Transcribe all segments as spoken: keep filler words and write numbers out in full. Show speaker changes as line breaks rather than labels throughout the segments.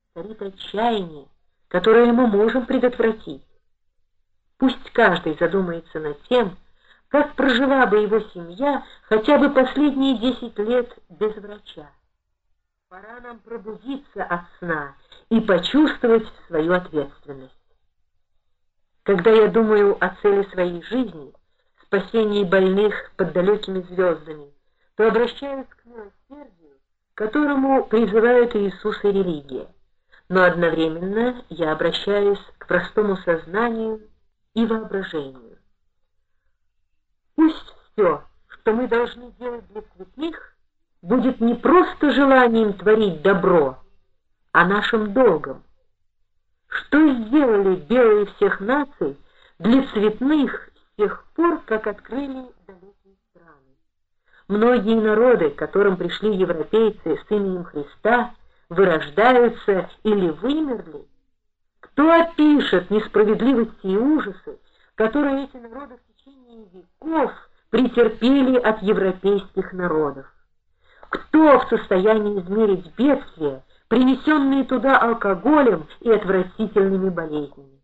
царит отчаяние, которое мы можем предотвратить. Пусть каждый задумается над тем, как прожила бы его семья хотя бы последние десять лет без врача. Пора нам пробудиться от сна и почувствовать свою ответственность. Когда я думаю о цели своей жизни, спасении больных под далекими звездами, то обращаюсь к милосердию, к которому призывают Иисус и религия. Но одновременно я обращаюсь к простому сознанию и воображению. Пусть все, что мы должны делать для святых, будет не просто желанием творить добро, а нашим долгом. Что сделали белые всех наций для цветных с тех пор, как открыли далекие страны? Многие народы, к которым пришли европейцы с именем Христа, вырождаются или вымерли. Кто опишет несправедливости и ужасы, которые эти народы в течение веков претерпели от европейских народов? Кто в состоянии измерить бедствия, принесенные туда алкоголем и отвратительными болезнями?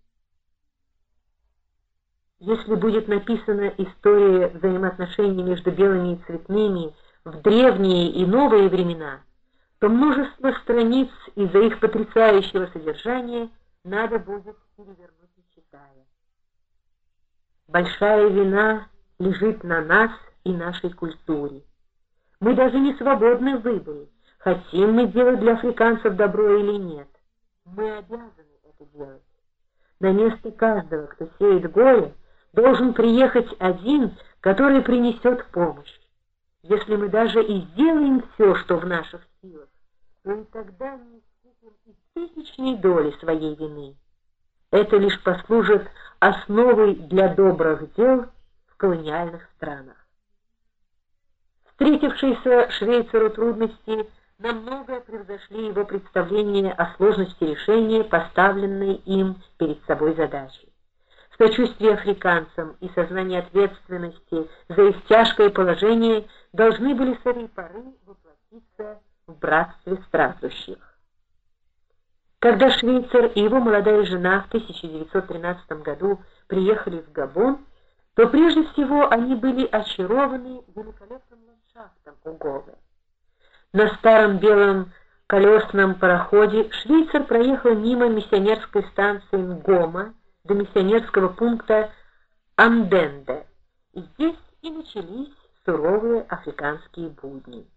Если будет написана история взаимоотношений между белыми и цветными в древние и новые времена, то множество страниц из-за их потрясающего содержания надо будет перевернуть, не читая. Большая вина лежит на нас и нашей культуре. Мы даже не свободны в выборе, хотим мы делать для африканцев добро или нет. Мы обязаны это делать. На место каждого, кто сеет горе, должен приехать один, который принесет помощь. Если мы даже и сделаем все, что в наших силах, то и тогда не испытаем и тысячной доли своей вины. Это лишь послужит основой для добрых дел в колониальных странах. Встретившиеся Швейцару трудности намного превзошли его представление о сложности решения поставленной им перед собой задачи. Сочувствие африканцам и сознание ответственности за их тяжкое положение должны были с этой поры воплотиться в братстве страждущих. Когда Швейцар и его молодая жена в тысяча девятьсот тринадцатом году приехали в Габон, то прежде всего они были очарованы великолепным ландшафтом Угове. На старом белом колесном пароходе Швейцар проехал мимо миссионерской станции Нгома до миссионерского пункта Анденде, и здесь и начались суровые африканские будни.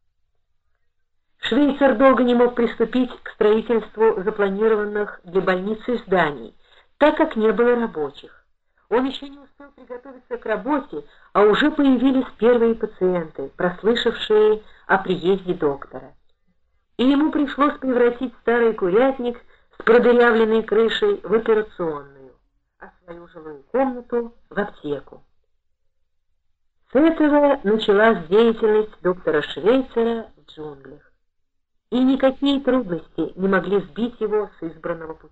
Швейцар долго не мог приступить к строительству запланированных для больницы зданий, так как не было рабочих. Он еще не успел приготовиться к работе, а уже появились первые пациенты, прослышавшие о приезде доктора. И ему пришлось превратить старый курятник с продырявленной крышей в операционную, а свою жилую комнату в аптеку. С этого началась деятельность доктора Швейцара в джунглях. И никакие трудности не могли сбить его с избранного пути.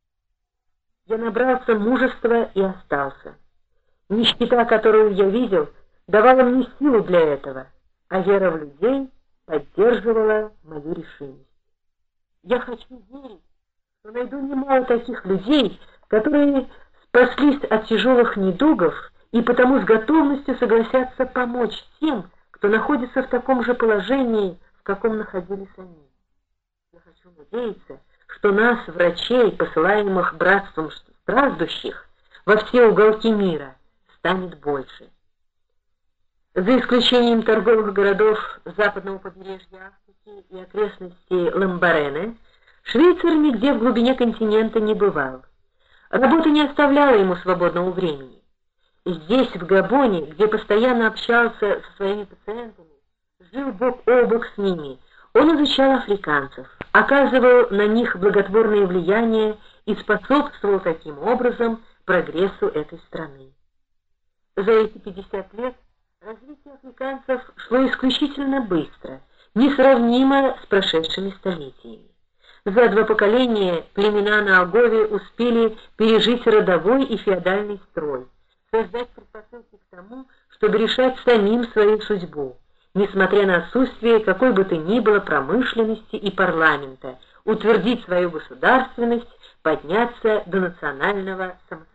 Я набрался мужества и остался. Нищета, которую я видел, давала мне силу для этого, а вера в людей поддерживала мою решимость. Я хочу верить, что найду немало таких людей, которые спаслись от тяжелых недугов и потому с готовностью согласятся помочь тем, кто находится в таком же положении, в каком находились они. Я хочу надеяться, что нас, врачей, посылаемых братством страждущих во все уголки мира, станет больше. За исключением торговых городов западного побережья Африки и окрестностей Ламбарене, Швейцар нигде в глубине континента не бывал. Работа не оставляла ему свободного времени. Здесь, в Габоне, где постоянно общался со своими пациентами, жил бок о бок с ними, он изучал африканцев, оказывал на них благотворное влияние и способствовал таким образом прогрессу этой страны. За эти пятьдесят лет развитие африканцев шло исключительно быстро, несравнимо с прошедшими столетиями. За два поколения племена на Огове успели пережить родовой и феодальный строй, создать предпосылки к тому, чтобы решать самим свою судьбу, несмотря на отсутствие какой бы то ни было промышленности и парламента, утвердить свою государственность, подняться до национального самостоятельства.